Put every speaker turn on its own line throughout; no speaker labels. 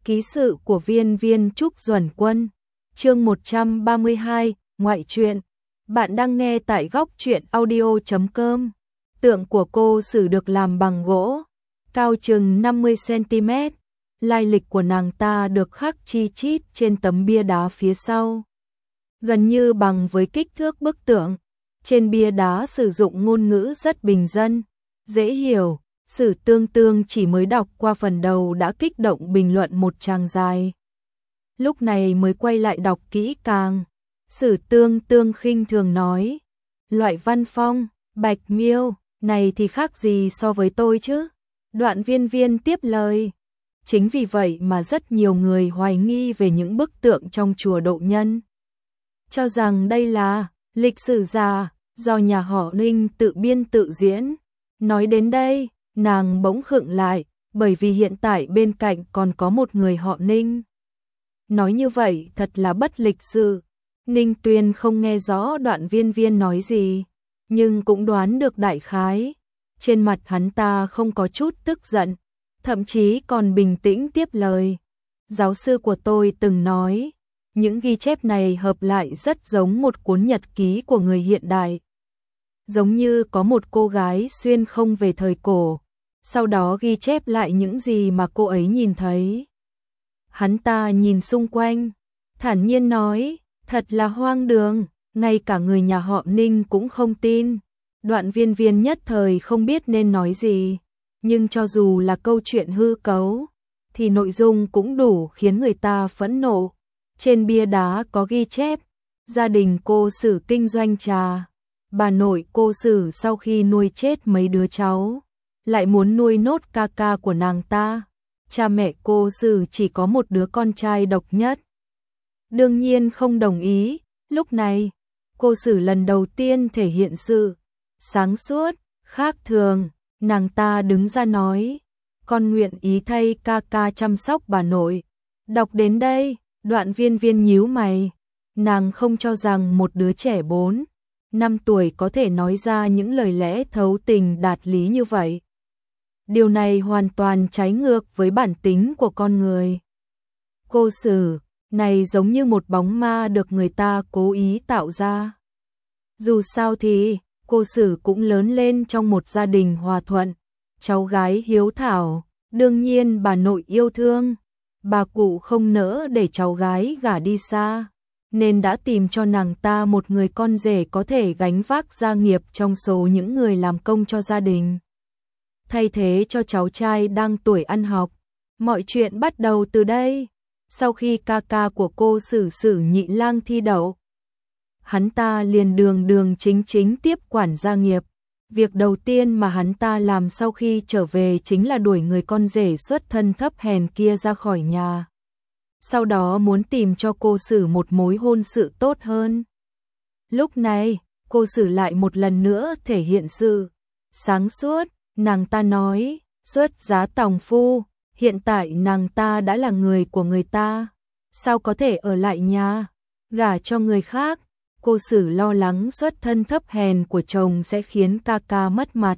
Ký sự của Viên Viên Trúc Duẩn Quân, chương 132, ngoại truyện. Bạn đang nghe tại góc truyện audio.com. Tượng của cô Sử được làm bằng gỗ, cao chừng 50 cm. Lai lịch của nàng ta được khắc chi chít trên tấm bia đá phía sau, gần như bằng với kích thước bức tượng. Trên bia đá sử dụng ngôn ngữ rất bình dân, dễ hiểu. Sử Tương Tương chỉ mới đọc qua phần đầu đã kích động bình luận một tràng dài. Lúc này mới quay lại đọc kỹ càng. Sử Tương Tương khinh thường nói: loại văn phong, bạch miêu này thì khác gì so với tôi chứ? Đoạn Viên Viên tiếp lời: chính vì vậy mà rất nhiều người hoài nghi về những bức tượng trong chùa Độ Nhân, cho rằng đây là lịch sử giả do nhà họ Ninh tự biên tự diễn. Nói đến đây, nàng bỗng khựng lại, bởi vì hiện tại bên cạnh còn có một người họ Ninh. Nói như vậy thật là bất lịch sự. Ninh Tuyên không nghe rõ đoạn Viên Viên nói gì, nhưng cũng đoán được đại khái. Trên mặt hắn ta không có chút tức giận, thậm chí còn bình tĩnh tiếp lời: giáo sư của tôi từng nói, những ghi chép này hợp lại rất giống một cuốn nhật ký của người hiện đại. Giống như có một cô gái xuyên không về thời cổ, sau đó ghi chép lại những gì mà cô ấy nhìn thấy. Hắn ta nhìn xung quanh, thản nhiên nói: thật là hoang đường, ngay cả người nhà họ Ninh cũng không tin. Đoạn Viên Viên nhất thời không biết nên nói gì, nhưng cho dù là câu chuyện hư cấu, thì nội dung cũng đủ khiến người ta phẫn nộ. Trên bia đá có ghi chép, gia đình cô Sử kinh doanh trà. Bà nội cô Sử sau khi nuôi chết mấy đứa cháu, lại muốn nuôi nốt ca ca của nàng ta. Cha mẹ cô Sử chỉ có một đứa con trai độc nhất, đương nhiên không đồng ý. Lúc này, cô Sử lần đầu tiên thể hiện sự sáng suốt, khác thường. Nàng ta đứng ra nói: con nguyện ý thay ca ca chăm sóc bà nội. Đọc đến đây, Đoạn Viên Viên nhíu mày. Nàng không cho rằng một đứa trẻ 4-5 tuổi có thể nói ra những lời lẽ thấu tình đạt lý như vậy. Điều này hoàn toàn trái ngược với bản tính của con người. Cô Sử này giống như một bóng ma được người ta cố ý tạo ra. Dù sao thì cô Sử cũng lớn lên trong một gia đình hòa thuận, cháu gái hiếu thảo, đương nhiên bà nội yêu thương. Bà cụ không nỡ để cháu gái gả đi xa, nên đã tìm cho nàng ta một người con rể có thể gánh vác gia nghiệp trong số những người làm công cho gia đình, thay thế cho cháu trai đang tuổi ăn học. Mọi chuyện bắt đầu từ đây. Sau khi ca ca của cô Sử Sử Nhị Lang thi đậu, hắn ta liền đường đường chính chính tiếp quản gia nghiệp. Việc đầu tiên mà hắn ta làm sau khi trở về chính là đuổi người con rể xuất thân thấp hèn kia ra khỏi nhà. Sau đó muốn tìm cho cô Sử một mối hôn sự tốt hơn. Lúc này, cô Sử lại một lần nữa thể hiện sự sáng suốt. Nàng ta nói: xuất giá tòng phu, hiện tại nàng ta đã là người của người ta, sao có thể ở lại nhà, gả cho người khác. Cô Sử lo lắng xuất thân thấp hèn của chồng sẽ khiến ca ca mất mặt,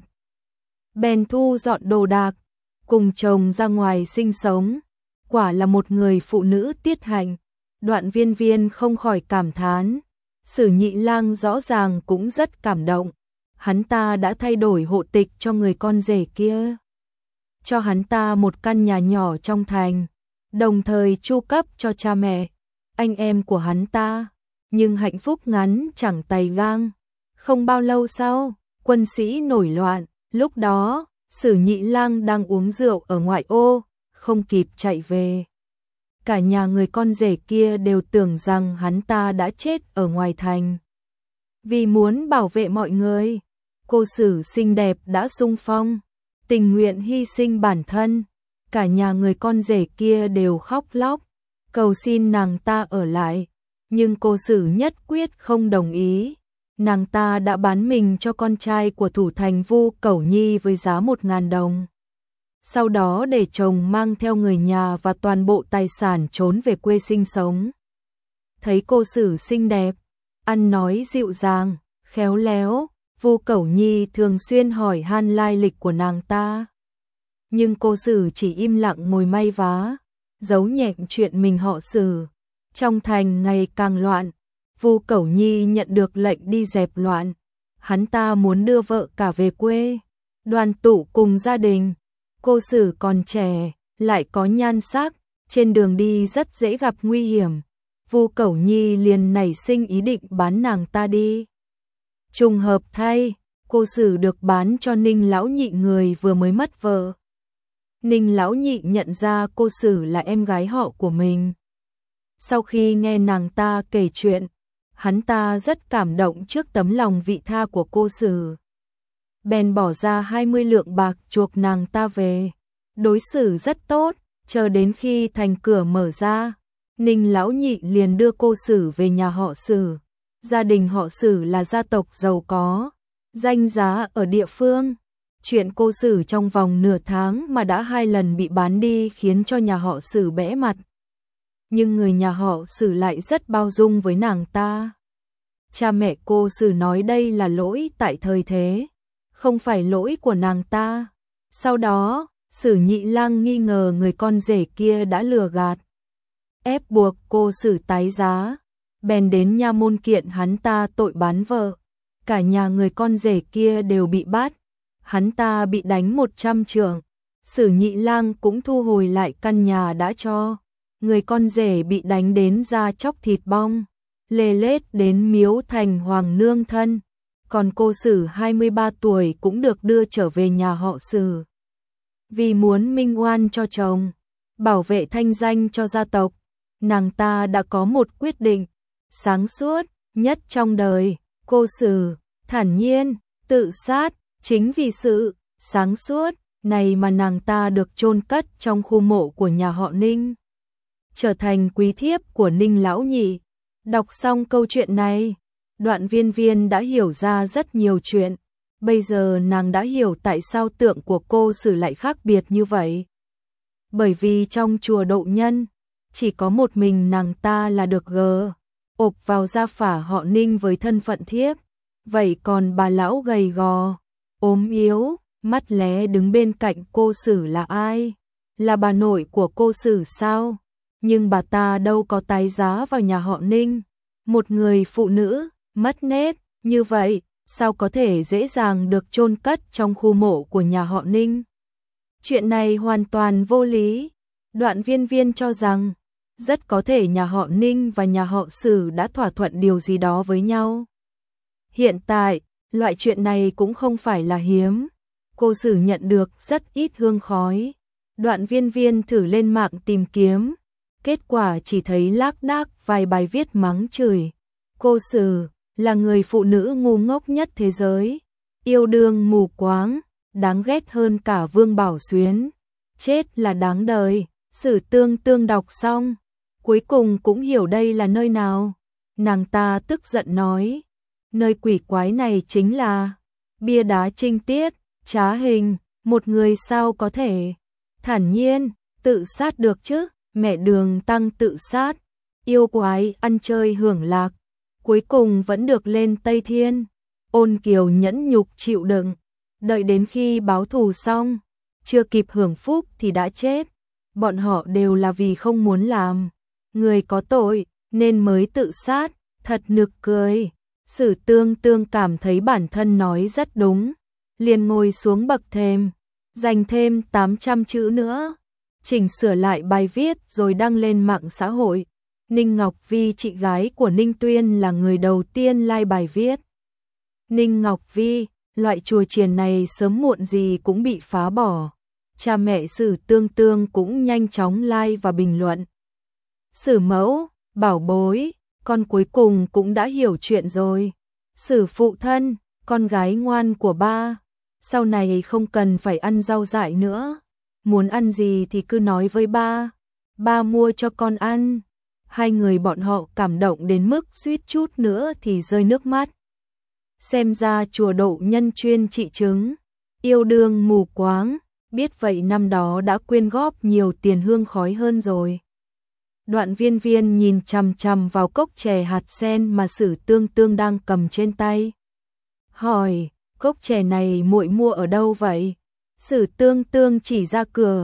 bèn thu dọn đồ đạc, cùng chồng ra ngoài sinh sống. Quả là một người phụ nữ tiết hạnh. Đoạn Viên Viên không khỏi cảm thán. Sử Nhị Lang rõ ràng cũng rất cảm động. Hắn ta đã thay đổi hộ tịch cho người con rể kia, cho hắn ta một căn nhà nhỏ trong thành, đồng thời chu cấp cho cha mẹ, anh em của hắn ta. Nhưng hạnh phúc ngắn chẳng tay gang. Không bao lâu sau, quân sĩ nổi loạn. Lúc đó, Sử Nhị Lang đang uống rượu ở ngoại ô, không kịp chạy về. Cả nhà người con rể kia đều tưởng rằng hắn ta đã chết ở ngoài thành. Vì muốn bảo vệ mọi người, cô Sử xinh đẹp đã xung phong, tình nguyện hy sinh bản thân. Cả nhà người con rể kia đều khóc lóc, cầu xin nàng ta ở lại. Nhưng cô Sử nhất quyết không đồng ý. Nàng ta đã bán mình cho con trai của thủ thành Vu Cẩu Nhi với giá 1.000 đồng. Sau đó để chồng mang theo người nhà và toàn bộ tài sản trốn về quê sinh sống. Thấy cô Sử xinh đẹp, ăn nói dịu dàng, khéo léo, Vu Cẩu Nhi thường xuyên hỏi han lai lịch của nàng ta. Nhưng cô Sử chỉ im lặng ngồi may vá, giấu nhẹm chuyện mình họ Sử. Trong thành ngày càng loạn, Vu Cẩu Nhi nhận được lệnh đi dẹp loạn. Hắn ta muốn đưa vợ cả về quê, đoàn tụ cùng gia đình. Cô Sử còn trẻ, lại có nhan sắc, trên đường đi rất dễ gặp nguy hiểm. Vu Cẩu Nhi liền nảy sinh ý định bán nàng ta đi. Trùng hợp thay, cô Sử được bán cho Ninh Lão Nhị, người vừa mới mất vợ. Ninh Lão Nhị nhận ra cô Sử là em gái họ của mình. Sau khi nghe nàng ta kể chuyện, hắn ta rất cảm động trước tấm lòng vị tha của cô Sử. Bèn bỏ ra 20 lượng bạc chuộc nàng ta về. Đối xử rất tốt, chờ đến khi thành cửa mở ra, Ninh Lão Nhị liền đưa cô Sử về nhà họ Sử. Gia đình họ Sử là gia tộc giàu có, danh giá ở địa phương. Chuyện cô Sử trong vòng nửa tháng mà đã 2 lần bị bán đi khiến cho nhà họ Sử bẽ mặt. Nhưng người nhà họ Sử lại rất bao dung với nàng ta. Cha mẹ cô Sử nói đây là lỗi tại thời thế, không phải lỗi của nàng ta. Sau đó, Sử Nhị Lang nghi ngờ người con rể kia đã lừa gạt, ép buộc cô Sử tái giá, bèn đến nha môn kiện hắn ta tội bán vợ. Cả nhà người con rể kia đều bị bắt, hắn ta bị đánh 100 chưởng. Sử Nhị Lang cũng thu hồi lại căn nhà đã cho. Người con rể bị đánh đến da chóc thịt bong, lê lết đến miếu thành hoàng nương thân. Còn cô Sử 23 tuổi cũng được đưa trở về nhà họ Sử. Vì muốn minh oan cho chồng, bảo vệ thanh danh cho gia tộc, nàng ta đã có một quyết định sáng suốt nhất trong đời. Cô Sử thản nhiên tự sát. Chính vì sự sáng suốt này mà nàng ta được chôn cất trong khu mộ của nhà họ Ninh, trở thành quý thiếp của Ninh Lão Nhị. Đọc xong câu chuyện này, Đoạn Viên Viên đã hiểu ra rất nhiều chuyện. Bây giờ nàng đã hiểu tại sao tượng của cô Sử lại khác biệt như vậy. Bởi vì trong chùa Độ Nhân, chỉ có một mình nàng ta là được ộp vào gia phả họ Ninh với thân phận thiếp. Vậy còn bà lão gầy gò, ốm yếu, mắt lé đứng bên cạnh cô Sử là ai? Là bà nội của cô Sử sao? Nhưng bà ta đâu có tái giá vào nhà họ Ninh. Một người phụ nữ mất nết như vậy, sao có thể dễ dàng được chôn cất trong khu mộ của nhà họ Ninh? Chuyện này hoàn toàn vô lý. Đoạn Viên Viên cho rằng, rất có thể nhà họ Ninh và nhà họ Sử đã thỏa thuận điều gì đó với nhau. Hiện tại, loại chuyện này cũng không phải là hiếm. Cô Sử nhận được rất ít hương khói. Đoạn Viên Viên thử lên mạng tìm kiếm, kết quả chỉ thấy lác đác vài bài viết mắng chửi. Cô Sử là người phụ nữ ngu ngốc nhất thế giới, yêu đương mù quáng, đáng ghét hơn cả Vương Bảo Xuyến. Chết là đáng đời. Sử Tương Tương đọc xong, cuối cùng cũng hiểu đây là nơi nào. Nàng ta tức giận nói, nơi quỷ quái này chính là bia đá trinh tiết, trá hình. Một người sao có thể thản nhiên tự sát được chứ? Mẹ Đường Tăng tự sát, yêu quái ăn chơi hưởng lạc, cuối cùng vẫn được lên Tây Thiên. Ôn Kiều nhẫn nhục chịu đựng, đợi đến khi báo thù xong, chưa kịp hưởng phúc thì đã chết. Bọn họ đều là vì không muốn làm người có tội nên mới tự sát, thật nực cười. Sử Tương Tương cảm thấy bản thân nói rất đúng, liền ngồi xuống bậc thềm, dành thêm 800 chữ nữa, chỉnh sửa lại bài viết rồi đăng lên mạng xã hội. Ninh Ngọc Vi, chị gái của Ninh Tuyên, là người đầu tiên like bài viết. Ninh Ngọc Vi, loại chùa chiền này sớm muộn gì cũng bị phá bỏ. Cha mẹ Sử Tương Tương cũng nhanh chóng like và bình luận. Sử mẫu, bảo bối, con cuối cùng cũng đã hiểu chuyện rồi. Sử phụ thân, con gái ngoan của ba, sau này không cần phải ăn rau dại nữa. Muốn ăn gì thì cứ nói với ba mua cho con ăn. Hai người bọn họ cảm động đến mức suýt chút nữa thì rơi nước mắt. Xem ra chùa Độ Nhân chuyên trị chứng yêu đương mù quáng, biết vậy năm đó đã quyên góp nhiều tiền hương khói hơn rồi. Đoạn Viên Viên nhìn chằm chằm vào cốc chè hạt sen mà Sử Tương Tương đang cầm trên tay, hỏi, cốc chè này muội mua ở đâu vậy? Sử Tương Tương chỉ ra cửa,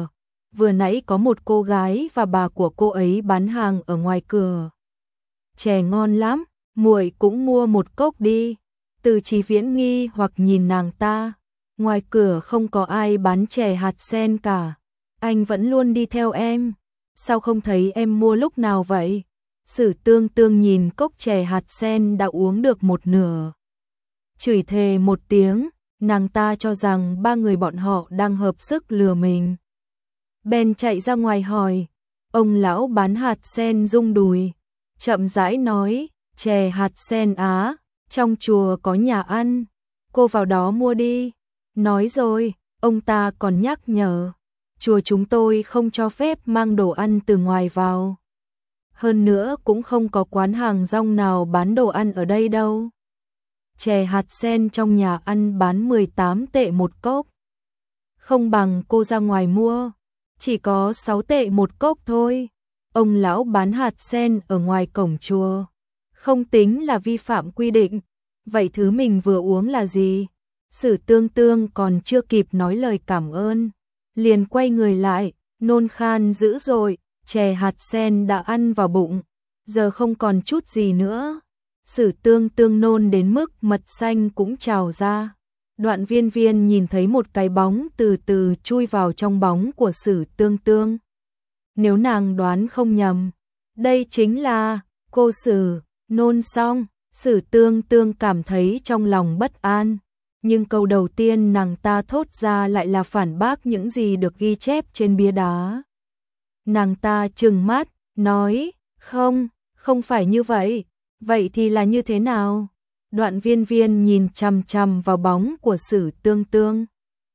vừa nãy có một cô gái và bà của cô ấy bán hàng ở ngoài cửa. Chè ngon lắm, muội cũng mua một cốc đi. Từ Chí Viễn nghi hoặc nhìn nàng ta, ngoài cửa không có ai bán chè hạt sen cả. Anh vẫn luôn đi theo em, sao không thấy em mua lúc nào vậy? Sử Tương Tương nhìn cốc chè hạt sen đã uống được một nửa, chửi thề một tiếng, nàng ta cho rằng ba người bọn họ đang hợp sức lừa mình. Bèn chạy ra ngoài hỏi, ông lão bán hạt sen rung đùi, chậm rãi nói, chè hạt sen á, trong chùa có nhà ăn, cô vào đó mua đi. Nói rồi, ông ta còn nhắc nhở, chùa chúng tôi không cho phép mang đồ ăn từ ngoài vào. Hơn nữa cũng không có quán hàng rong nào bán đồ ăn ở đây đâu. Chè hạt sen trong nhà ăn bán 18 tệ một cốc. Không bằng cô ra ngoài mua, chỉ có 6 tệ một cốc thôi. Ông lão bán hạt sen ở ngoài cổng chùa, không tính là vi phạm quy định. Vậy thứ mình vừa uống là gì? Sử Tương Tương còn chưa kịp nói lời cảm ơn, liền quay người lại, nôn khan dữ dội, chè hạt sen đã ăn vào bụng, giờ không còn chút gì nữa. Sử Tương Tương nôn đến mức mật xanh cũng trào ra. Đoạn Viên Viên nhìn thấy một cái bóng từ từ chui vào trong bóng của Sử Tương Tương. Nếu nàng đoán không nhầm, đây chính là cô Sử. Nôn xong, Sử Tương Tương cảm thấy trong lòng bất an, nhưng câu đầu tiên nàng ta thốt ra lại là phản bác những gì được ghi chép trên bia đá. Nàng ta trừng mắt, nói, không phải như vậy, vậy thì là như thế nào? Đoạn Viên Viên nhìn chằm chằm vào bóng của Sử Tương Tương,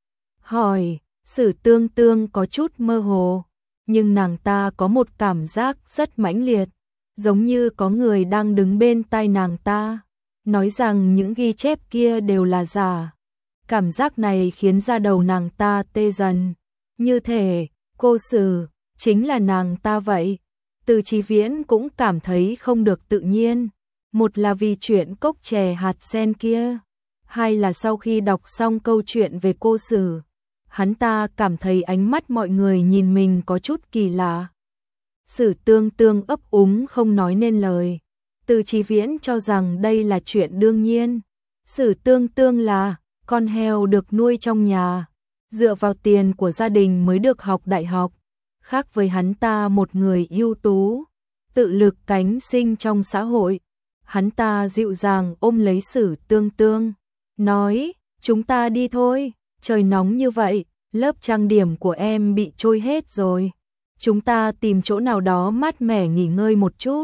hỏi. Sử Tương Tương có chút mơ hồ, nhưng nàng ta có một cảm giác rất mãnh liệt, giống như có người đang đứng bên tai nàng ta, nói rằng những ghi chép kia đều là giả. Cảm giác này khiến da đầu nàng ta tê dần, như thể cô Sử chính là nàng ta vậy. Từ Chí Viễn cũng cảm thấy không được tự nhiên, một là vì chuyện cốc chè hạt sen kia, hai là sau khi đọc xong câu chuyện về cô Sử, hắn ta cảm thấy ánh mắt mọi người nhìn mình có chút kỳ lạ. Sử Tương Tương ấp úng không nói nên lời. Từ Chí Viễn cho rằng đây là chuyện đương nhiên. Sử Tương Tương là con heo được nuôi trong nhà, dựa vào tiền của gia đình mới được học đại học. Khác với hắn ta một người ưu tú, tự lực cánh sinh trong xã hội. Hắn ta dịu dàng ôm lấy Sử Tương Tương, nói, chúng ta đi thôi, trời nóng như vậy, lớp trang điểm của em bị trôi hết rồi. Chúng ta tìm chỗ nào đó mát mẻ nghỉ ngơi một chút.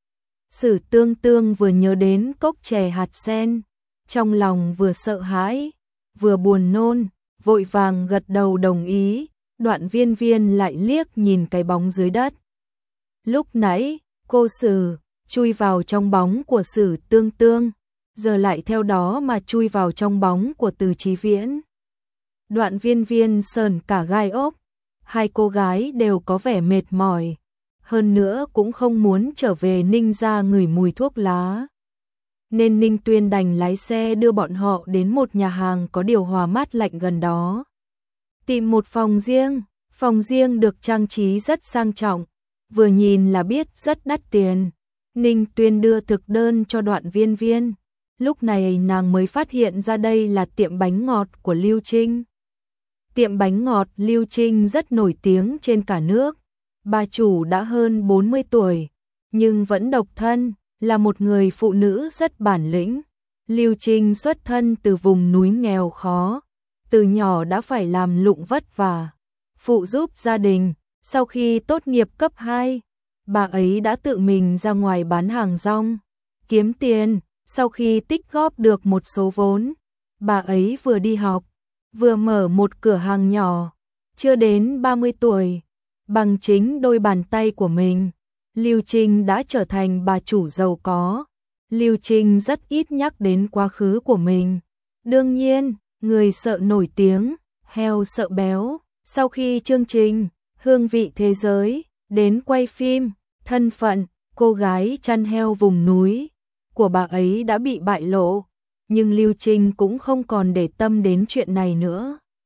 Sử Tương Tương vừa nhớ đến cốc chè hạt sen, trong lòng vừa sợ hãi, vừa buồn nôn, vội vàng gật đầu đồng ý. Đoạn Viên Viên lại liếc nhìn cái bóng dưới đất. Lúc nãy, cô Sử chui vào trong bóng của Sử Tương Tương, giờ lại theo đó mà chui vào trong bóng của Từ Chí Viễn. Đoạn Viên Viên sờn cả gai ốc, hai cô gái đều có vẻ mệt mỏi, hơn nữa cũng không muốn trở về Ninh gia ngửi mùi thuốc lá. Nên Ninh Tuyên đành lái xe đưa bọn họ đến một nhà hàng có điều hòa mát lạnh gần đó. Tìm một phòng riêng được trang trí rất sang trọng, vừa nhìn là biết rất đắt tiền. Ninh Tuyên đưa thực đơn cho Đoạn Viên Viên, lúc này nàng mới phát hiện ra đây là tiệm bánh ngọt của Lưu Trinh. Tiệm bánh ngọt Lưu Trinh rất nổi tiếng trên cả nước, bà chủ đã hơn 40 tuổi, nhưng vẫn độc thân, là một người phụ nữ rất bản lĩnh. Lưu Trinh xuất thân từ vùng núi nghèo khó, từ nhỏ đã phải làm lụng vất vả, phụ giúp gia đình. Sau khi tốt nghiệp cấp 2, bà ấy đã tự mình ra ngoài bán hàng rong, kiếm tiền. Sau khi tích góp được một số vốn, bà ấy vừa đi học, vừa mở một cửa hàng nhỏ. Chưa đến 30 tuổi, bằng chính đôi bàn tay của mình, Lưu Trinh đã trở thành bà chủ giàu có. Lưu Trinh rất ít nhắc đến quá khứ của mình. Đương nhiên, người sợ nổi tiếng, heo sợ béo. Sau khi chương trình Hương vị thế giới đến quay phim, thân phận cô gái chăn heo vùng núi của bà ấy đã bị bại lộ, nhưng Lưu Trinh cũng không còn để tâm đến chuyện này nữa.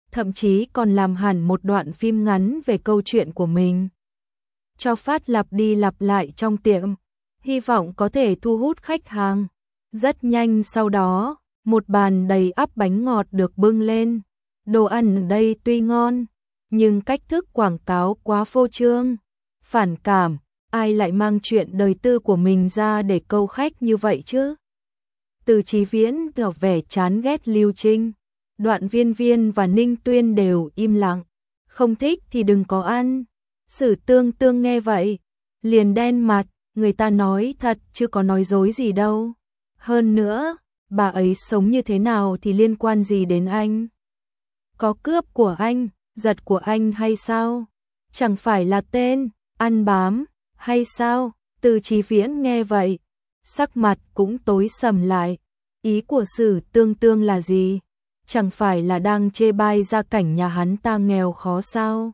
thậm chí còn làm hẳn một đoạn phim ngắn về câu chuyện của mình. Cho phát lặp đi lặp lại trong tiệm, hy vọng có thể thu hút khách hàng. Rất nhanh sau đó, một bàn đầy ắp bánh ngọt được bưng lên. Đồ ăn ở đây tuy ngon, nhưng cách thức quảng cáo quá phô trương, phản cảm, ai lại mang chuyện đời tư của mình ra để câu khách như vậy chứ? Từ Chí Viễn tỏ vẻ chán ghét Lưu Trinh, Đoạn Viên Viên và Ninh Tuyên đều im lặng, không thích thì đừng có ăn. Sử Tương Tương nghe vậy, liền đen mặt, người ta nói thật chứ có nói dối gì đâu. Hơn nữa, bà ấy sống như thế nào thì liên quan gì đến anh? Có cướp của anh, giật của anh hay sao? Chẳng phải là tên, ăn bám, hay sao? Từ Chí Viễn nghe vậy, sắc mặt cũng tối sầm lại. Ý của Sử Tương Tương là gì? Chẳng phải là đang chê bai gia cảnh nhà hắn ta nghèo khó sao?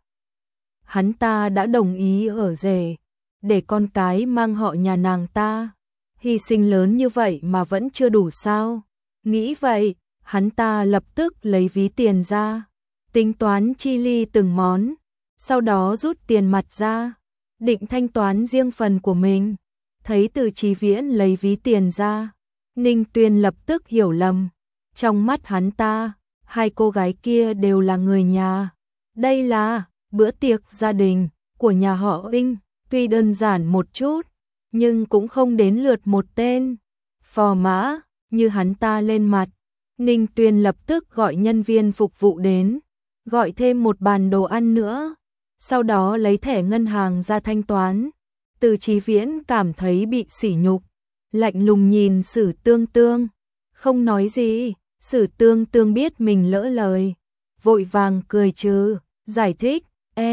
Hắn ta đã đồng ý ở rể, để con cái mang họ nhà nàng ta. Hy sinh lớn như vậy mà vẫn chưa đủ sao? Nghĩ vậy, hắn ta lập tức lấy ví tiền ra, tính toán chi ly từng món, sau đó rút tiền mặt ra, định thanh toán riêng phần của mình. Thấy Từ Chí Viễn lấy ví tiền ra, Ninh Tuyên lập tức hiểu lầm. Trong mắt hắn ta, hai cô gái kia đều là người nhà. Đây là bữa tiệc gia đình của nhà họ Đinh, tuy đơn giản một chút, nhưng cũng không đến lượt một tên phò mã như hắn ta lên mặt. Ninh Tuyên lập tức gọi nhân viên phục vụ đến, gọi thêm một bàn đồ ăn nữa, sau đó lấy thẻ ngân hàng ra thanh toán. Từ Chí Viễn cảm thấy bị sỉ nhục, lạnh lùng nhìn Sử Tương Tương, không nói gì. Sử Tương Tương biết mình lỡ lời, vội vàng cười trừ, giải thích,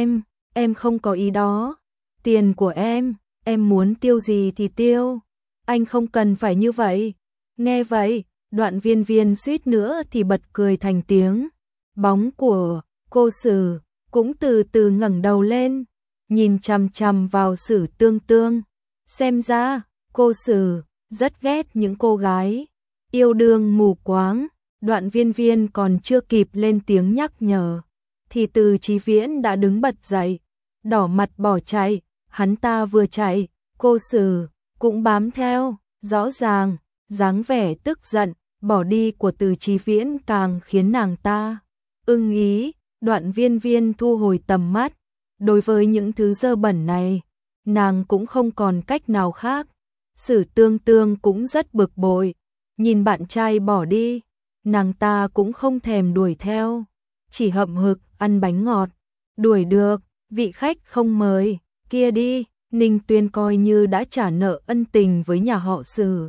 em không có ý đó, tiền của em muốn tiêu gì thì tiêu, anh không cần phải như vậy. Nghe vậy, Đoạn Viên Viên suýt nữa thì bật cười thành tiếng. Bóng của cô Sử cũng từ từ ngẩng đầu lên, nhìn chằm chằm vào Sử Tương Tương. Xem ra, cô Sử rất ghét những cô gái yêu đương mù quáng. Đoạn Viên Viên còn chưa kịp lên tiếng nhắc nhở, thì Từ Chí Viễn đã đứng bật dậy, đỏ mặt bỏ chạy. Hắn ta vừa chạy, cô Sử cũng bám theo, rõ ràng, dáng vẻ tức giận, bỏ đi của Từ Chí Viễn càng khiến nàng ta ưng ý. Đoạn Viên Viên thu hồi tầm mắt, đối với những thứ dơ bẩn này, nàng cũng không còn cách nào khác. Sử Tương Tương cũng rất bực bội, nhìn bạn trai bỏ đi, nàng ta cũng không thèm đuổi theo, chỉ hậm hực ăn bánh ngọt. Đuổi được, vị khách không mời, kia đi. Ninh Tuyên coi như đã trả nợ ân tình với nhà họ Sử.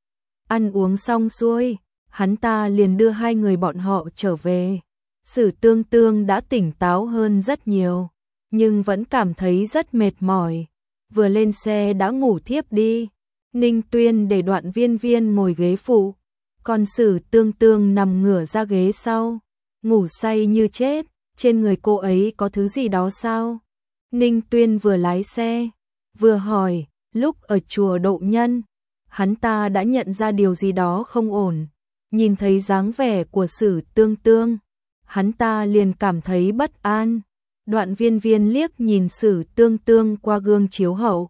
Ăn uống xong xuôi, hắn ta liền đưa hai người bọn họ trở về. Sử Tương Tương đã tỉnh táo hơn rất nhiều, nhưng vẫn cảm thấy rất mệt mỏi. Vừa lên xe đã ngủ thiếp đi. Ninh Tuyên để Đoạn Viên Viên ngồi ghế phụ, còn Sử Tương Tương nằm ngửa ra ghế sau, ngủ say như chết. Trên người cô ấy có thứ gì đó sao? Ninh Tuyên vừa lái xe, vừa hỏi. Lúc ở chùa Độ Nhân, hắn ta đã nhận ra điều gì đó không ổn. Nhìn thấy dáng vẻ của Sử Tương Tương, hắn ta liền cảm thấy bất an. Đoạn Viên Viên liếc nhìn Sử Tương Tương qua gương chiếu hậu,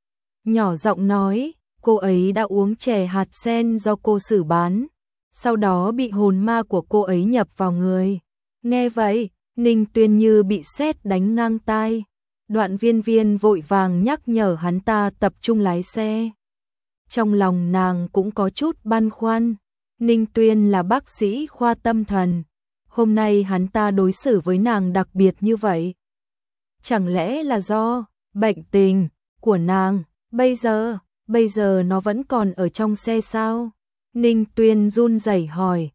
nhỏ giọng nói, cô ấy đã uống chè hạt sen do cô Sử bán, sau đó bị hồn ma của cô ấy nhập vào người. Nghe vậy, Ninh Tuyên như bị sét đánh ngang tai. Đoạn Viên Viên vội vàng nhắc nhở hắn ta tập trung lái xe. Trong lòng nàng cũng có chút băn khoăn. Ninh Tuyên là bác sĩ khoa tâm thần, hôm nay hắn ta đối xử với nàng đặc biệt như vậy. Chẳng lẽ là do bệnh tình của nàng? Bây giờ nó vẫn còn ở trong xe sao? Ninh Tuyên run rẩy hỏi.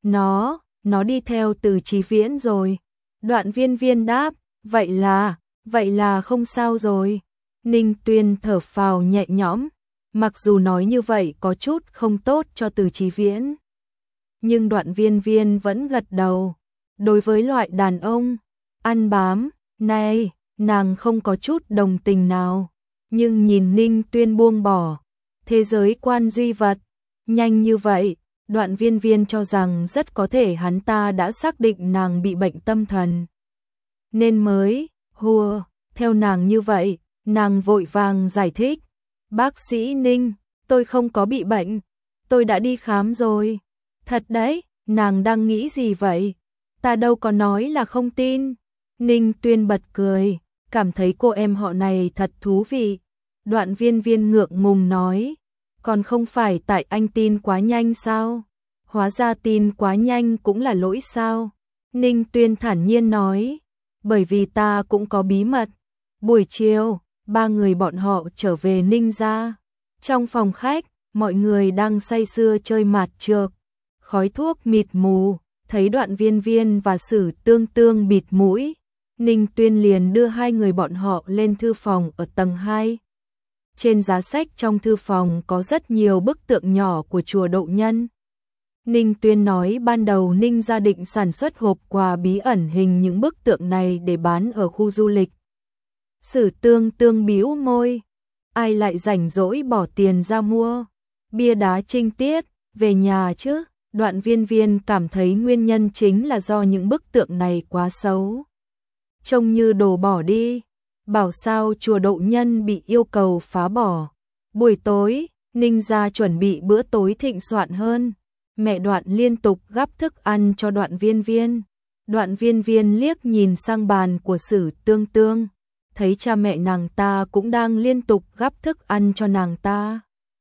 Nó đi theo Từ Chí Viễn rồi. Đoạn Viên Viên đáp, vậy là không sao rồi. Ninh Tuyên thở phào nhẹ nhõm, mặc dù nói như vậy có chút không tốt cho Từ Chí Viễn, nhưng Đoạn Viên Viên vẫn gật đầu. Đối với loại đàn ông ăn bám này, nàng không có chút đồng tình nào, nhưng nhìn Ninh Tuyên buông bỏ thế giới quan duy vật nhanh như vậy, Đoạn Viên Viên cho rằng rất có thể hắn ta đã xác định nàng bị bệnh tâm thần, nên mới hùa theo nàng như vậy. Nàng vội vàng giải thích, bác sĩ Ninh, tôi không có bị bệnh, tôi đã đi khám rồi. Thật đấy, nàng đang nghĩ gì vậy? Ta đâu có nói là không tin. Ninh Tuyên bật cười, cảm thấy cô em họ này thật thú vị. Đoạn Viên Viên ngượng ngùng nói, còn không phải tại anh tin quá nhanh sao? Hóa ra tin quá nhanh cũng là lỗi sao? Ninh Tuyên thản nhiên nói, bởi vì ta cũng có bí mật. Buổi chiều, ba người bọn họ trở về Ninh gia. Trong phòng khách, mọi người đang say sưa chơi mạt trược, khói thuốc mịt mù, thấy Đoạn Viên Viên và Sử Tương Tương bịt mũi. Ninh Tuyên liền đưa hai người bọn họ lên thư phòng ở tầng 2. Trên giá sách trong thư phòng có rất nhiều bức tượng nhỏ của chùa Độ Nhân. Ninh Tuyên nói ban đầu Ninh gia định sản xuất hộp quà bí ẩn hình những bức tượng này để bán ở khu du lịch. Sử Tương Tương bĩu môi, ai lại rảnh rỗi bỏ tiền ra mua bia đá trinh tiết, về nhà chứ. Đoạn Viên Viên cảm thấy nguyên nhân chính là do những bức tượng này quá xấu, trông như đồ bỏ đi, bảo sao chùa Độ Nhân bị yêu cầu phá bỏ. Buổi tối, Ninh gia chuẩn bị bữa tối thịnh soạn hơn. Mẹ Đoạn liên tục gắp thức ăn cho Đoạn Viên Viên. Đoạn Viên Viên liếc nhìn sang bàn của Sử Tương Tương, thấy cha mẹ nàng ta cũng đang liên tục gắp thức ăn cho nàng ta.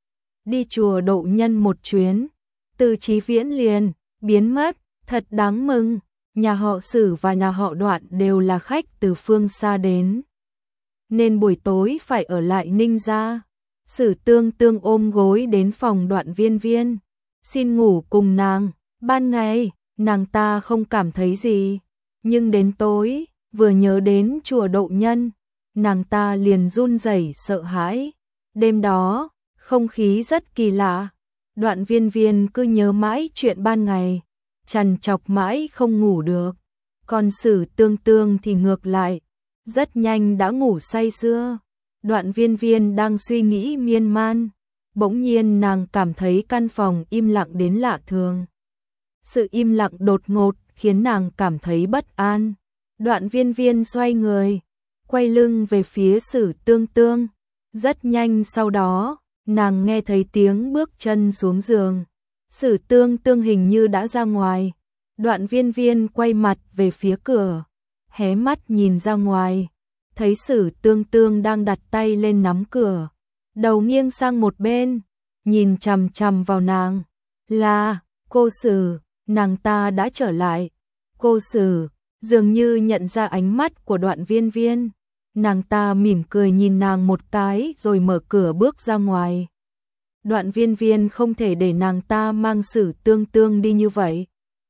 Đi chùa Độ Nhân một chuyến, Từ Chí Viễn liền biến mất, thật đáng mừng. Nhà họ Sử và nhà họ Đoạn đều là khách từ phương xa đến, nên buổi tối phải ở lại Ninh gia. Sử Tương Tương ôm gối đến phòng Đoạn Viên Viên, xin ngủ cùng nàng. Ban ngày, nàng ta không cảm thấy gì, nhưng đến tối, vừa nhớ đến chùa Độ Nhân, nàng ta liền run rẩy sợ hãi. Đêm đó, không khí rất kỳ lạ. Đoạn Viên Viên cứ nhớ mãi chuyện ban ngày, trằn trọc mãi không ngủ được. Còn Sử Tương Tương thì ngược lại, rất nhanh đã ngủ say sưa. Đoạn Viên Viên đang suy nghĩ miên man, bỗng nhiên nàng cảm thấy căn phòng im lặng đến lạ thường. Sự im lặng đột ngột khiến nàng cảm thấy bất an. Đoạn Viên Viên xoay người, quay lưng về phía Sử Tương Tương. Rất nhanh sau đó, nàng nghe thấy tiếng bước chân xuống giường. Sử Tương Tương hình như đã ra ngoài. Đoạn Viên Viên quay mặt về phía cửa, hé mắt nhìn ra ngoài, thấy Sử Tương Tương đang đặt tay lên nắm cửa, đầu nghiêng sang một bên, nhìn chằm chằm vào nàng. Là, cô Sử, nàng ta đã trở lại. Cô Sử dường như nhận ra ánh mắt của Đoạn Viên Viên. Nàng ta mỉm cười nhìn nàng một cái rồi mở cửa bước ra ngoài. Đoạn Viên Viên không thể để nàng ta mang Sử Tương Tương đi như vậy,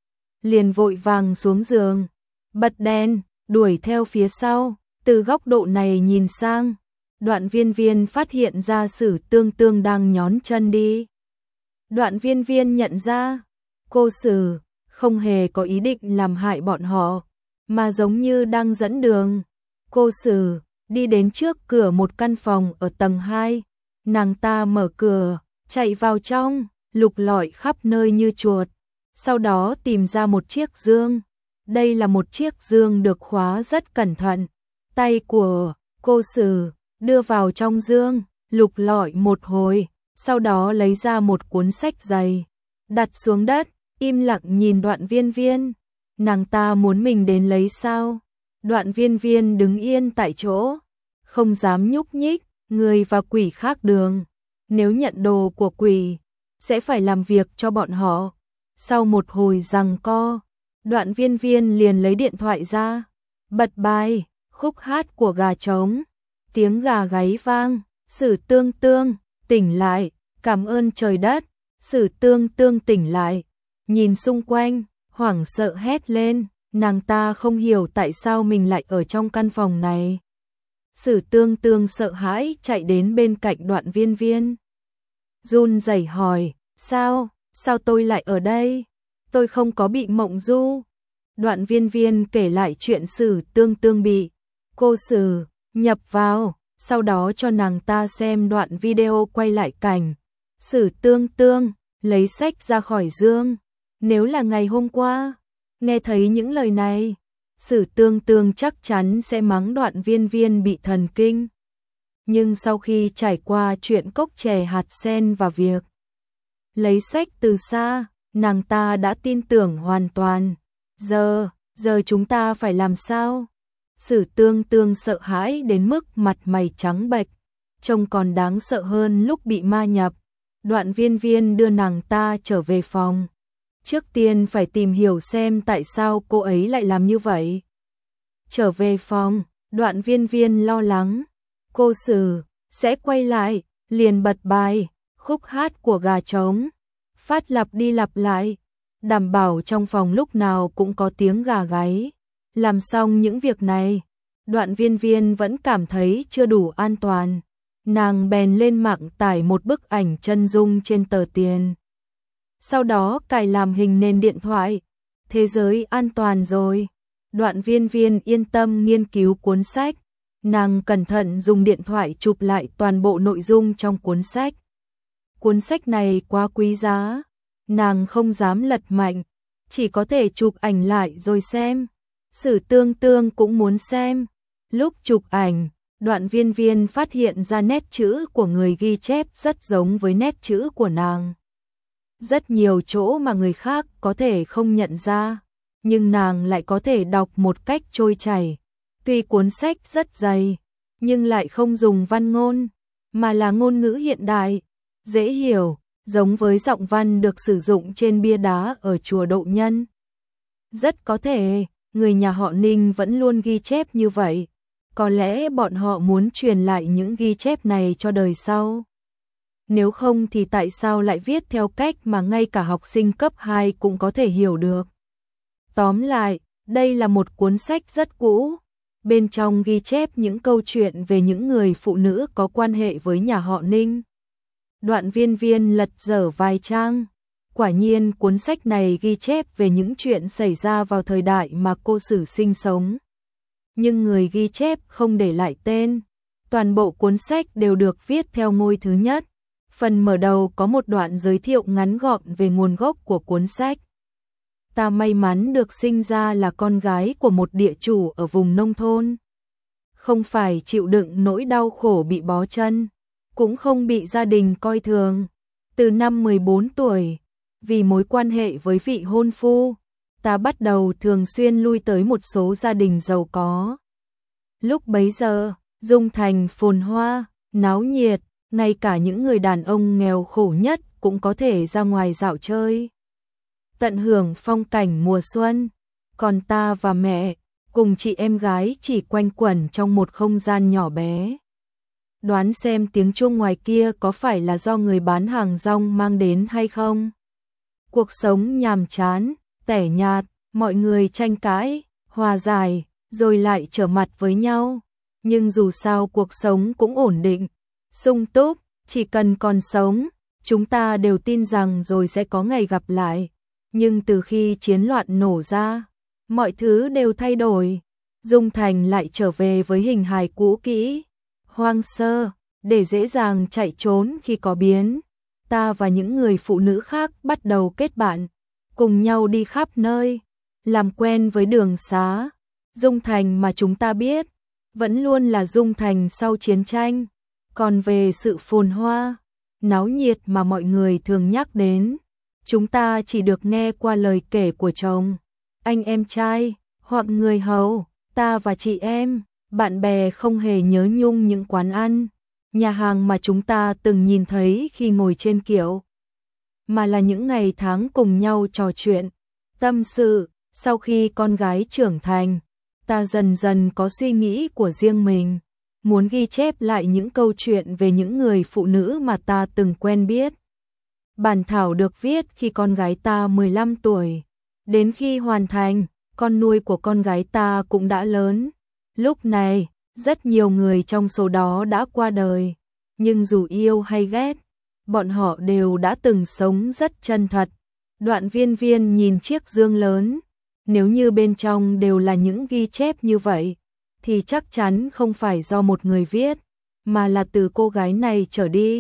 liền vội vàng xuống giường, bật đèn, đuổi theo phía sau. Từ góc độ này nhìn sang, Đoạn Viên Viên phát hiện ra Sử Tương Tương đang nhón chân đi. Đoạn Viên Viên nhận ra, cô Sử không hề có ý định làm hại bọn họ, mà giống như đang dẫn đường. Cô Sử đi đến trước cửa một căn phòng ở tầng 2, nàng ta mở cửa, chạy vào trong, lục lọi khắp nơi như chuột, sau đó tìm ra một chiếc dương. Đây là một chiếc dương được khóa rất cẩn thận. Tay của cô Sử đưa vào trong dương, lục lọi một hồi, sau đó lấy ra một cuốn sách dày, đặt xuống đất, im lặng nhìn Đoạn Viên Viên. Nàng ta muốn mình đến lấy sao? Đoạn Viên Viên đứng yên tại chỗ, không dám nhúc nhích. Người và quỷ khác đường, nếu nhận đồ của quỷ, sẽ phải làm việc cho bọn họ. Sau một hồi giằng co, Đoạn Viên Viên liền lấy điện thoại ra, bật bài khúc hát của gà trống. Tiếng gà gáy vang, Sử Tương Tương tỉnh lại, cảm ơn trời đất. Sử Tương Tương tỉnh lại, nhìn xung quanh, hoảng sợ hét lên. Nàng ta không hiểu tại sao mình lại ở trong căn phòng này. Sử Tương Tương sợ hãi chạy đến bên cạnh Đoạn Viên Viên, run rẩy hỏi, sao tôi lại ở đây? Tôi không có bị mộng du. Đoạn Viên Viên kể lại chuyện Sử Tương Tương bị cô Sử nhập vào, sau đó cho nàng ta xem đoạn video quay lại cảnh Sử Tương Tương lấy sách ra khỏi dương. Nếu là ngày hôm qua, nghe thấy những lời này, Sử Tương Tương chắc chắn sẽ mắng Đoạn Viên Viên bị thần kinh. Nhưng sau khi trải qua chuyện cốc chè hạt sen và việc lấy sách từ xa, nàng ta đã tin tưởng hoàn toàn. Giờ chúng ta phải làm sao? Sử Tương Tương sợ hãi đến mức mặt mày trắng bệch, trông còn đáng sợ hơn lúc bị ma nhập. Đoạn Viên Viên đưa nàng ta trở về phòng. Trước tiên phải tìm hiểu xem tại sao cô ấy lại làm như vậy. Trở về phòng, Đoạn Viên Viên lo lắng cô Sử sẽ quay lại, liền bật bài khúc hát của gà trống, phát lặp đi lặp lại, đảm bảo trong phòng lúc nào cũng có tiếng gà gáy. Làm xong những việc này, Đoạn Viên Viên vẫn cảm thấy chưa đủ an toàn. Nàng bèn lên mạng tải một bức ảnh chân dung trên tờ tiền. Sau đó cài làm hình nền điện thoại. Thế giới an toàn rồi. Đoạn Viên Viên yên tâm nghiên cứu cuốn sách. Nàng cẩn thận dùng điện thoại chụp lại toàn bộ nội dung trong cuốn sách. Cuốn sách này quá quý giá, nàng không dám lật mạnh, chỉ có thể chụp ảnh lại rồi xem. Sử Tương Tương cũng muốn xem. Lúc chụp ảnh, Đoạn Viên Viên phát hiện ra nét chữ của người ghi chép rất giống với nét chữ của nàng. Rất nhiều chỗ mà người khác có thể không nhận ra, nhưng nàng lại có thể đọc một cách trôi chảy. Tuy cuốn sách rất dày, nhưng lại không dùng văn ngôn, mà là ngôn ngữ hiện đại, dễ hiểu, giống với giọng văn được sử dụng trên bia đá ở chùa Độ Nhân. Rất có thể, người nhà họ Ninh vẫn luôn ghi chép như vậy. Có lẽ bọn họ muốn truyền lại những ghi chép này cho đời sau. Nếu không thì tại sao lại viết theo cách mà ngay cả học sinh cấp 2 cũng có thể hiểu được. Tóm lại, đây là một cuốn sách rất cũ. Bên trong ghi chép những câu chuyện về những người phụ nữ có quan hệ với nhà họ Ninh. Đoạn Viên Viên lật dở vài trang. Quả nhiên cuốn sách này ghi chép về những chuyện xảy ra vào thời đại mà cô Sử sinh sống. Nhưng người ghi chép không để lại tên. Toàn bộ cuốn sách đều được viết theo ngôi thứ nhất. Phần mở đầu có một đoạn giới thiệu ngắn gọn về nguồn gốc của cuốn sách. Ta may mắn được sinh ra là con gái của một địa chủ ở vùng nông thôn. Không phải chịu đựng nỗi đau khổ bị bó chân, cũng không bị gia đình coi thường. Từ năm 14 tuổi, vì mối quan hệ với vị hôn phu, ta bắt đầu thường xuyên lui tới một số gia đình giàu có. Lúc bấy giờ, Dung Thành phồn hoa, náo nhiệt, ngay cả những người đàn ông nghèo khổ nhất cũng có thể ra ngoài dạo chơi, tận hưởng phong cảnh mùa xuân. Còn ta và mẹ, cùng chị em gái chỉ quanh quẩn trong một không gian nhỏ bé. Đoán xem tiếng chuông ngoài kia có phải là do người bán hàng rong mang đến hay không? Cuộc sống nhàm chán, tẻ nhạt, mọi người tranh cãi, hòa giải, rồi lại trở mặt với nhau. Nhưng dù sao cuộc sống cũng ổn định, sung túc, chỉ cần còn sống, chúng ta đều tin rằng rồi sẽ có ngày gặp lại. Nhưng từ khi chiến loạn nổ ra, mọi thứ đều thay đổi. Dung Thành lại trở về với hình hài cũ kỹ, hoang sơ, để dễ dàng chạy trốn khi có biến. Ta và những người phụ nữ khác bắt đầu kết bạn, cùng nhau đi khắp nơi, làm quen với đường xá. Dung Thành mà chúng ta biết, vẫn luôn là Dung Thành sau chiến tranh. Còn về sự phồn hoa, náo nhiệt mà mọi người thường nhắc đến, chúng ta chỉ được nghe qua lời kể của chồng, anh em trai, hoặc người hầu. Ta và chị em, bạn bè không hề nhớ nhung những quán ăn, nhà hàng mà chúng ta từng nhìn thấy khi ngồi trên kiệu, mà là những ngày tháng cùng nhau trò chuyện, tâm sự. Sau khi con gái trưởng thành, ta dần dần có suy nghĩ của riêng mình, muốn ghi chép lại những câu chuyện về những người phụ nữ mà ta từng quen biết. Bản thảo được viết khi con gái ta 15 tuổi, đến khi hoàn thành, con nuôi của con gái ta cũng đã lớn. Lúc này, rất nhiều người trong số đó đã qua đời, nhưng dù yêu hay ghét, bọn họ đều đã từng sống rất chân thật. Đoạn Viên Viên nhìn chiếc dương lớn, nếu như bên trong đều là những ghi chép như vậy, thì chắc chắn không phải do một người viết, mà là từ cô gái này trở đi.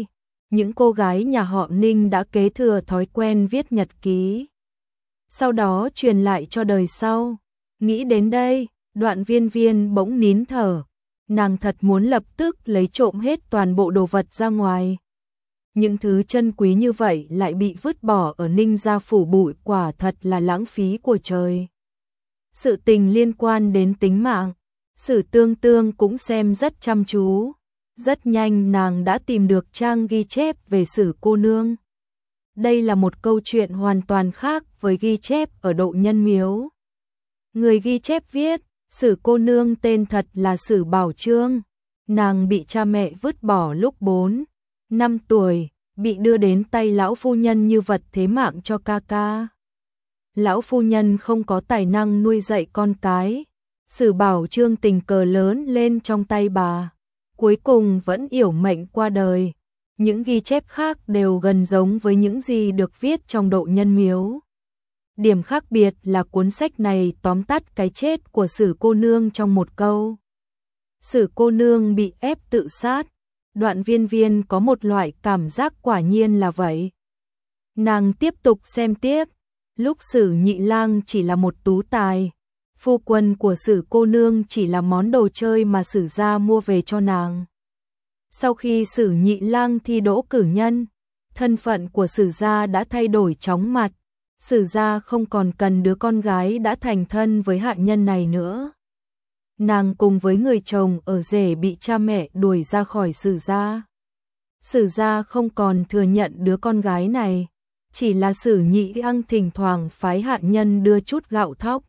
những cô gái nhà họ Ninh đã kế thừa thói quen viết nhật ký, sau đó truyền lại cho đời sau. Nghĩ đến đây, Đoạn Viên Viên bỗng nín thở, nàng thật muốn lập tức lấy trộm hết toàn bộ đồ vật ra ngoài. Những thứ chân quý như vậy lại bị vứt bỏ ở Ninh gia phủ bụi, quả thật là lãng phí của trời. Sự tình liên quan đến tính mạng, Sử Tương Tương cũng xem rất chăm chú. Rất nhanh nàng đã tìm được trang ghi chép về Sử cô nương. Đây là một câu chuyện hoàn toàn khác với ghi chép ở Độ Nhân Miếu. Người ghi chép viết, Sử cô nương tên thật là Sử Bảo Chương. Nàng bị cha mẹ vứt bỏ lúc 4, 5 tuổi, bị đưa đến tay lão phu nhân như vật thế mạng cho ca ca. Lão phu nhân không có tài năng nuôi dạy con cái. Sử Bảo Chương tình cờ lớn lên trong tay bà, cuối cùng vẫn yểu mệnh qua đời. Những ghi chép khác đều gần giống với những gì được viết trong Độ Nhân Miếu. Điểm khác biệt là cuốn sách này tóm tắt cái chết của Sử cô nương trong một câu. Sử cô nương bị ép tự sát. Đoạn Viên Viên có một loại cảm giác quả nhiên là vậy. Nàng tiếp tục xem tiếp. Lúc Sử Nhị Lang chỉ là một tú tài, phu quân của Sử cô nương chỉ là món đồ chơi mà Sử gia mua về cho nàng. Sau khi Sử Nhị Lang thi đỗ cử nhân, thân phận của Sử gia đã thay đổi chóng mặt. Sử gia không còn cần đứa con gái đã thành thân với hạ nhân này nữa. Nàng cùng với người chồng ở rể bị cha mẹ đuổi ra khỏi Sử gia. Sử gia không còn thừa nhận đứa con gái này, chỉ là Sử Nhị Lang thỉnh thoảng phái hạ nhân đưa chút gạo thóc.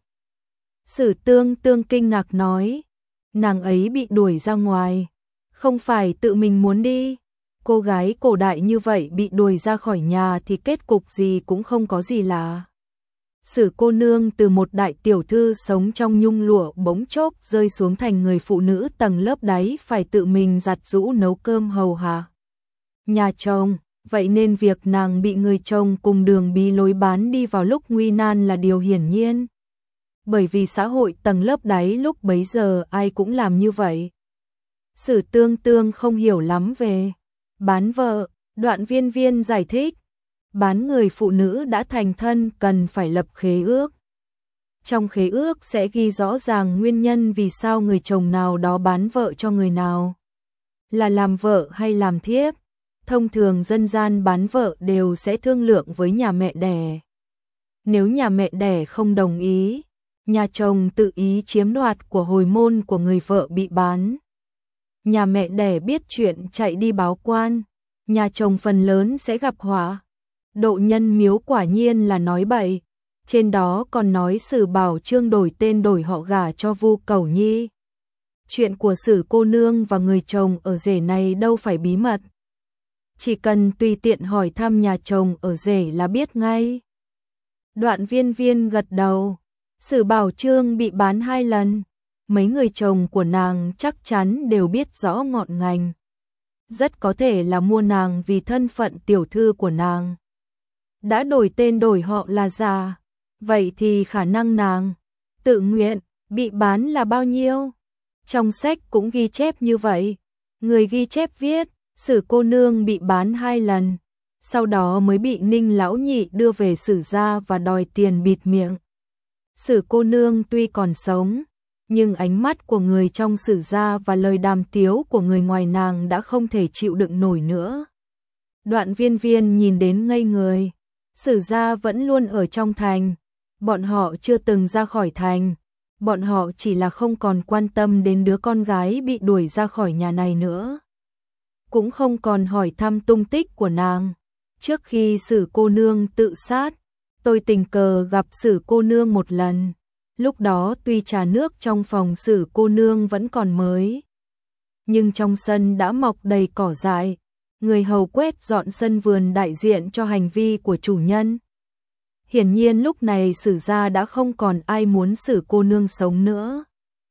Sử Tương Tương kinh ngạc nói, nàng ấy bị đuổi ra ngoài, không phải tự mình muốn đi. Cô gái cổ đại như vậy bị đuổi ra khỏi nhà thì kết cục gì cũng không có gì lạ. Sử cô nương từ một đại tiểu thư sống trong nhung lụa bỗng chốc rơi xuống thành người phụ nữ tầng lớp đáy, phải tự mình giặt giũ nấu cơm hầu hạ nhà chồng. Vậy nên việc nàng bị người chồng cùng đường bí lối bán đi vào lúc nguy nan là điều hiển nhiên. Bởi vì xã hội tầng lớp đáy lúc bấy giờ ai cũng làm như vậy. Sử Tương Tương không hiểu lắm về bán vợ. Đoạn Viên Viên giải thích, bán người phụ nữ đã thành thân cần phải lập khế ước. Trong khế ước sẽ ghi rõ ràng nguyên nhân vì sao người chồng nào đó bán vợ cho người nào, là làm vợ hay làm thiếp. Thông thường dân gian bán vợ đều sẽ thương lượng với nhà mẹ đẻ. Nếu nhà mẹ đẻ không đồng ý, nhà chồng tự ý chiếm đoạt của hồi môn của người vợ bị bán. Nhà mẹ đẻ biết chuyện chạy đi báo quan, nhà chồng phần lớn sẽ gặp họa. Độ Nhân Miếu quả nhiên là nói bậy, trên đó còn nói Sử Bảo Chương đổi tên đổi họ gả cho Vu Cẩu Nhi. Chuyện của Sử cô nương và người chồng ở rể này đâu phải bí mật. Chỉ cần tùy tiện hỏi thăm nhà chồng ở rể là biết ngay. Đoạn Viên Viên gật đầu. Sử Bảo Chương bị bán 2 lần. Mấy người chồng của nàng chắc chắn đều biết rõ ngọn ngành. Rất có thể là mua nàng vì thân phận tiểu thư của nàng. Đã đổi tên đổi họ là giả. Vậy thì khả năng nàng tự nguyện bị bán là bao nhiêu? Trong sách cũng ghi chép như vậy. Người ghi chép viết, Sử cô nương bị bán 2 lần, sau đó mới bị Ninh lão nhị đưa về Sử gia và đòi tiền bịt miệng. Sử cô nương tuy còn sống, nhưng ánh mắt của người trong Sử gia và lời đàm tiếu của người ngoài nàng đã không thể chịu đựng nổi nữa. Đoạn Viên Viên nhìn đến ngây người. Sử gia vẫn luôn ở trong thành, bọn họ chưa từng ra khỏi thành, bọn họ chỉ là không còn quan tâm đến đứa con gái bị đuổi ra khỏi nhà này nữa. Cũng không còn hỏi thăm tung tích của nàng. Trước khi Sử cô nương tự sát, tôi tình cờ gặp Sử cô nương một lần. Lúc đó tuy trà nước trong phòng Sử cô nương vẫn còn mới, nhưng trong sân đã mọc đầy cỏ dại. Người hầu quét dọn sân vườn đại diện cho hành vi của chủ nhân. Hiển nhiên lúc này Sử gia đã không còn ai muốn Sử cô nương sống nữa.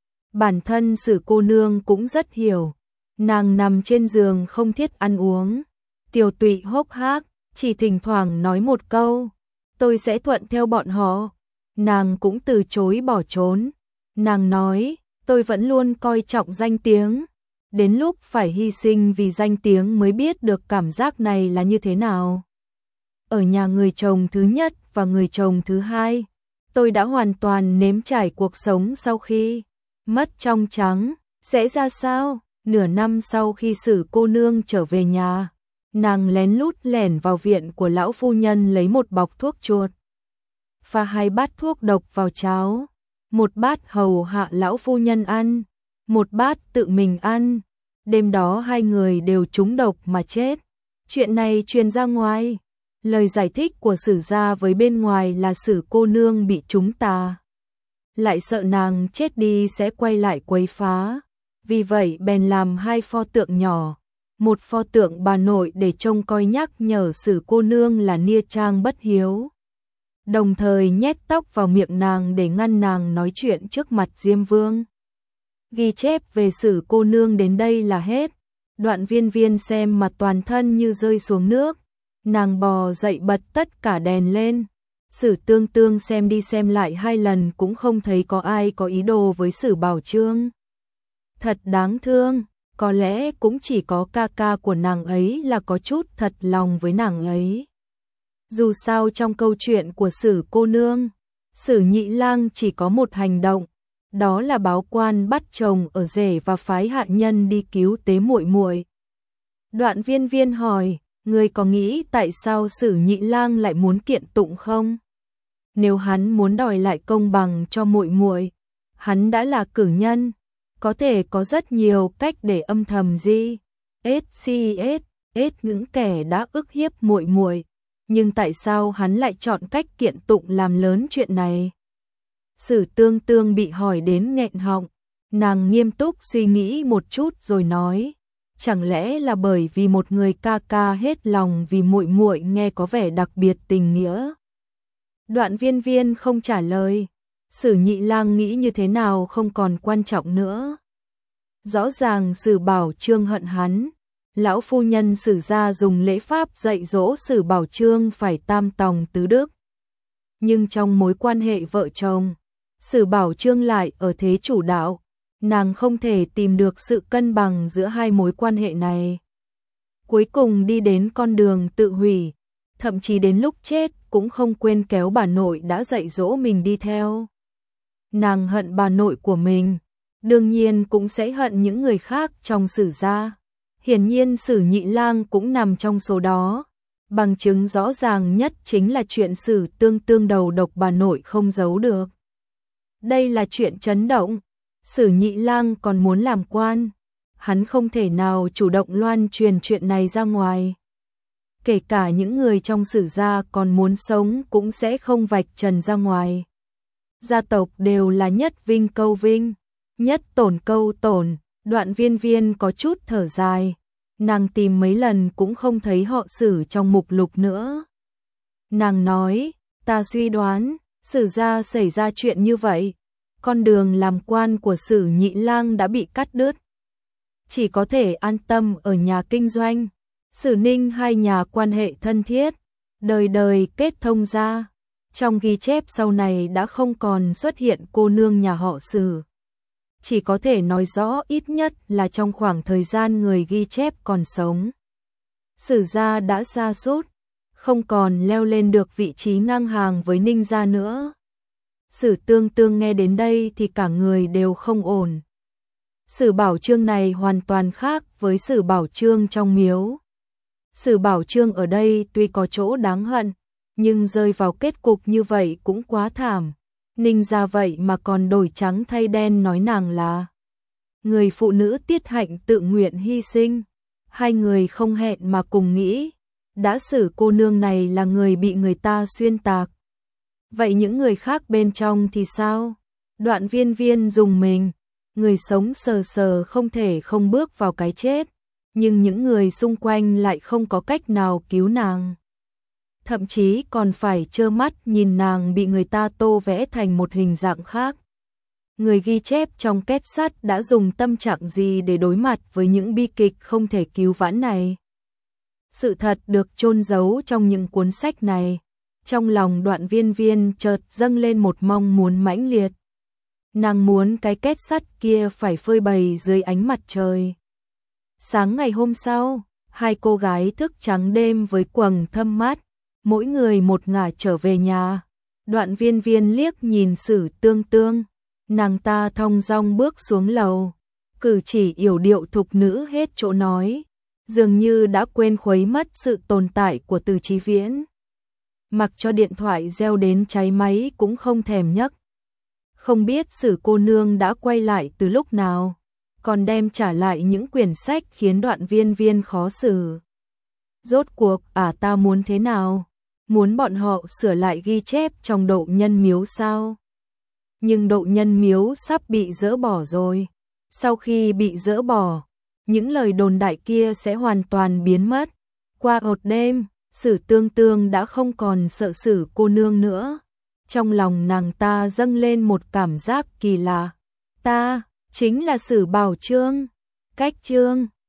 Bản thân Sử cô nương cũng rất hiểu. Nàng nằm trên giường không thiết ăn uống, tiều tụy hốc hác, chỉ thỉnh thoảng nói một câu, tôi sẽ thuận theo bọn họ. Nàng cũng từ chối bỏ trốn. Nàng nói, tôi vẫn luôn coi trọng danh tiếng, đến lúc phải hy sinh vì danh tiếng mới biết được cảm giác này là như thế nào. Ở nhà người chồng thứ nhất và người chồng thứ hai, tôi đã hoàn toàn nếm trải cuộc sống sau khi mất trong trắng. Sẽ ra sao? Nửa năm sau khi Sử cô nương trở về nhà, nàng lén lút lẻn vào viện của lão phu nhân lấy một bọc thuốc chuột, pha 2 bát thuốc độc vào cháo, một bát hầu hạ lão phu nhân ăn, một bát tự mình ăn. Đêm đó hai người đều trúng độc mà chết. Chuyện này truyền ra ngoài. Lời giải thích của Sử gia với bên ngoài là Sử cô nương bị trúng tà, lại sợ nàng chết đi sẽ quay lại quấy phá. Vì vậy bèn làm 2 pho tượng nhỏ, một pho tượng bà nội để trông coi nhắc nhở Sử cô nương là nia trang bất hiếu, đồng thời nhét tóc vào miệng nàng để ngăn nàng nói chuyện trước mặt Diêm Vương. Ghi chép về Sử cô nương đến đây là hết. Đoạn Viên Viên xem mà toàn thân như rơi xuống nước, nàng bò dậy bật tất cả đèn lên. Sử Tương Tương xem đi xem lại 2 lần cũng không thấy có ai có ý đồ với Sử Bảo Chương. Thật đáng thương, có lẽ cũng chỉ có ca ca của nàng ấy là có chút thật lòng với nàng ấy. Dù sao trong câu chuyện của Sử cô nương, Sử Nhị Lang chỉ có một hành động, đó là báo quan bắt chồng ở rể và phái hạ nhân đi cứu tế muội muội. Đoạn Viên Viên hỏi, ngươi có nghĩ tại sao Sử Nhị Lang lại muốn kiện tụng không? Nếu hắn muốn đòi lại công bằng cho muội muội, hắn đã là cử nhân, có thể có rất nhiều cách để âm thầm SCS những kẻ đã ức hiếp muội muội, nhưng tại sao hắn lại chọn cách kiện tụng làm lớn chuyện này? Sử Tương Tương bị hỏi đến nghẹn họng, nàng nghiêm túc suy nghĩ một chút rồi nói, chẳng lẽ là bởi vì một người ca ca hết lòng vì muội muội nghe có vẻ đặc biệt tình nghĩa. Đoạn Viên Viên không trả lời, Sử Nhị Lang nghĩ như thế nào không còn quan trọng nữa. Rõ ràng Sử Bảo Chương hận hắn, lão phu nhân Sử gia dùng lễ pháp dạy dỗ Sử Bảo Chương phải tam tòng tứ đức. Nhưng trong mối quan hệ vợ chồng, Sử Bảo Chương lại ở thế chủ đạo, nàng không thể tìm được sự cân bằng giữa hai mối quan hệ này. Cuối cùng đi đến con đường tự hủy, thậm chí đến lúc chết cũng không quên kéo bà nội đã dạy dỗ mình đi theo. Nàng hận bà nội của mình, đương nhiên cũng sẽ hận những người khác trong Sử gia. Hiển nhiên Sử Nhị Lang cũng nằm trong số đó. Bằng chứng rõ ràng nhất chính là chuyện Sử Tương Tương đầu độc bà nội không giấu được. Đây là chuyện chấn động. Sử Nhị Lang còn muốn làm quan, hắn không thể nào chủ động loan truyền chuyện này ra ngoài. Kể cả những người trong Sử gia còn muốn sống cũng sẽ không vạch trần ra ngoài. Gia tộc đều là nhất vinh câu vinh, nhất tổn câu tổn. Đoạn Viên Viên có chút thở dài, nàng tìm mấy lần cũng không thấy họ Sử trong mục lục nữa. Nàng nói, ta suy đoán, Sử gia xảy ra chuyện như vậy, con đường làm quan của Sử Nhị Lang đã bị cắt đứt. Chỉ có thể an tâm ở nhà kinh doanh. Sử Ninh hai nhà quan hệ thân thiết, đời đời kết thông ra. Trong ghi chép sau này đã không còn xuất hiện cô nương nhà họ Sử. Chỉ có thể nói rõ ít nhất là trong khoảng thời gian người ghi chép còn sống, Sử gia đã sa sút, không còn leo lên được vị trí ngang hàng với Ninh gia nữa. Sử Tương Tương nghe đến đây thì cả người đều không ổn. Sử Bảo Chương này hoàn toàn khác với Sử Bảo Chương trong miếu. Sử Bảo Chương ở đây tuy có chỗ đáng hận, nhưng rơi vào kết cục như vậy cũng quá thảm. Ninh gia vậy mà còn đổi trắng thay đen nói nàng là người phụ nữ tiết hạnh tự nguyện hy sinh. Hai người không hẹn mà cùng nghĩ, đã Sử cô nương này là người bị người ta xuyên tạc. Vậy những người khác bên trong thì sao? Đoạn Viên Viên dùng mình, người sống sờ sờ không thể không bước vào cái chết, nhưng những người xung quanh lại không có cách nào cứu nàng. Thậm chí còn phải trơ mắt nhìn nàng bị người ta tô vẽ thành một hình dạng khác. Người ghi chép trong két sắt đã dùng tâm trạng gì để đối mặt với những bi kịch không thể cứu vãn này? Sự thật được chôn giấu trong những cuốn sách này. Trong lòng Đoạn Viên Viên chợt dâng lên một mong muốn mãnh liệt. Nàng muốn cái két sắt kia phải phơi bày dưới ánh mặt trời. Sáng ngày hôm sau, hai cô gái thức trắng đêm với quầng thâm mắt, mỗi người một ngả trở về nhà. Đoạn Viên Viên liếc nhìn Sử Tương Tương, nàng ta thong dong bước xuống lầu, cử chỉ yểu điệu thục nữ hết chỗ nói, dường như đã quên khuấy mất sự tồn tại của Từ Chí Viễn. Mặc cho điện thoại reo đến cháy máy cũng không thèm nhấc. Không biết Sử cô nương đã quay lại từ lúc nào, còn đem trả lại những quyển sách khiến Đoạn Viên Viên khó xử. Rốt cuộc ta muốn thế nào? Muốn bọn họ sửa lại ghi chép trong Độ Nhân Miếu sao? Nhưng Độ Nhân Miếu sắp bị dỡ bỏ rồi. Sau khi bị dỡ bỏ, những lời đồn đại kia sẽ hoàn toàn biến mất. Qua một đêm, Sử Tương Tương đã không còn sợ Sử cô nương nữa. Trong lòng nàng ta dâng lên một cảm giác kỳ lạ. Ta chính là Sử Bảo Chương. Cách chương